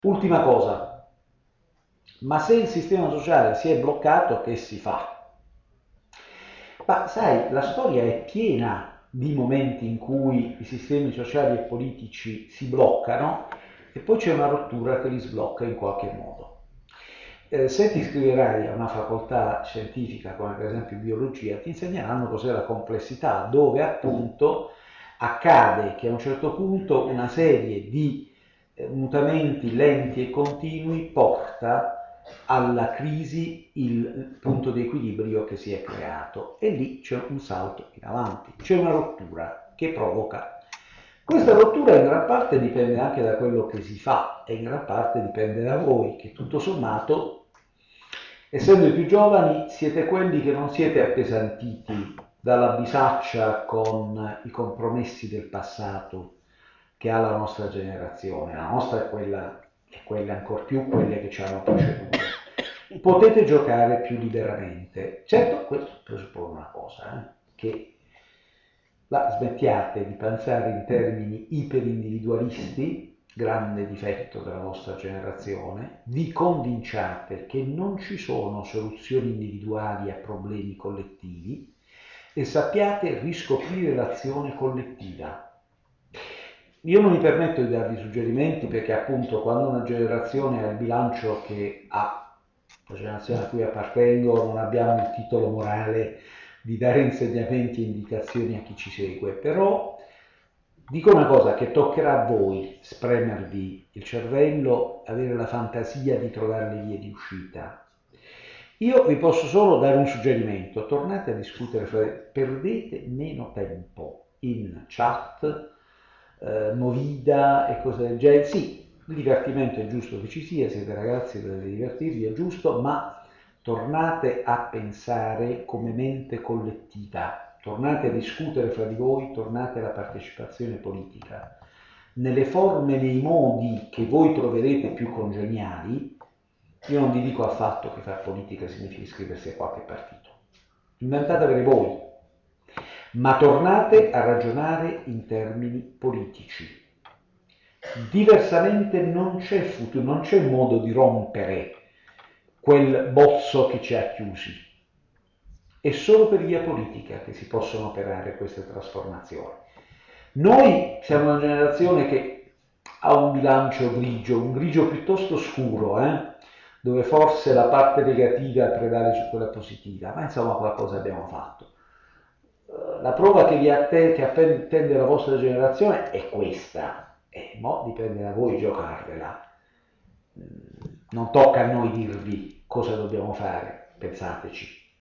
Ultima cosa, ma se il sistema sociale si è bloccato, che si fa? Ma sai, la storia è piena di momenti in cui i sistemi sociali e politici si bloccano e poi c'è una rottura che li sblocca in qualche modo. Se ti iscriverai a una facoltà scientifica come per esempio biologia, ti insegneranno cos'è la complessità, dove appunto accade che a un certo punto una serie di mutamenti lenti e continui porta alla crisi il punto di equilibrio che si è creato e lì c'è un salto in avanti, c'è una rottura che provoca. Questa rottura in gran parte dipende anche da quello che si fa e in gran parte dipende da voi che tutto sommato, essendo i più giovani, siete quelli che non siete appesantiti dalla bisaccia con i compromessi del passato che ha la nostra generazione. La nostra è quella ancor più quelle che ci hanno preceduto. Potete giocare più liberamente. Certo, questo presuppone una cosa, che smettiate di pensare in termini iperindividualisti, grande difetto della vostra generazione, vi convinciate che non ci sono soluzioni individuali a problemi collettivi e sappiate riscoprire l'azione collettiva. Io non mi permetto di darvi suggerimenti perché appunto quando una generazione ha il bilancio che ha, la generazione a cui appartengo, non abbiamo il titolo morale di dare insegnamenti e indicazioni a chi ci segue, però dico una cosa che toccherà a voi spremervi il cervello, avere la fantasia di trovare le vie di uscita. Io vi posso solo dare un suggerimento, tornate a discutere, perdete meno tempo in chat, movida e cose del genere. Sì, il divertimento è giusto che ci sia, siete ragazzi, dovete divertirvi, è giusto, ma tornate a pensare come mente collettiva, tornate a discutere fra di voi, tornate alla partecipazione politica. Nelle forme, nei modi che voi troverete più congeniali, io non vi dico affatto che fare politica significa iscriversi a qualche partito. Inventatevele voi, ma tornate a ragionare in termini politici. Diversamente non c'è futuro, non c'è modo di rompere quel bozzo che ci ha chiusi. È solo per via politica che si possono operare queste trasformazioni. Noi siamo una generazione che ha un bilancio grigio, un grigio piuttosto scuro, dove forse la parte negativa prevale su quella positiva, ma insomma qualcosa abbiamo fatto. La prova che attende la vostra generazione è questa, e mo dipende da voi giocarvela. Non tocca a noi dirvi cosa dobbiamo fare, pensateci.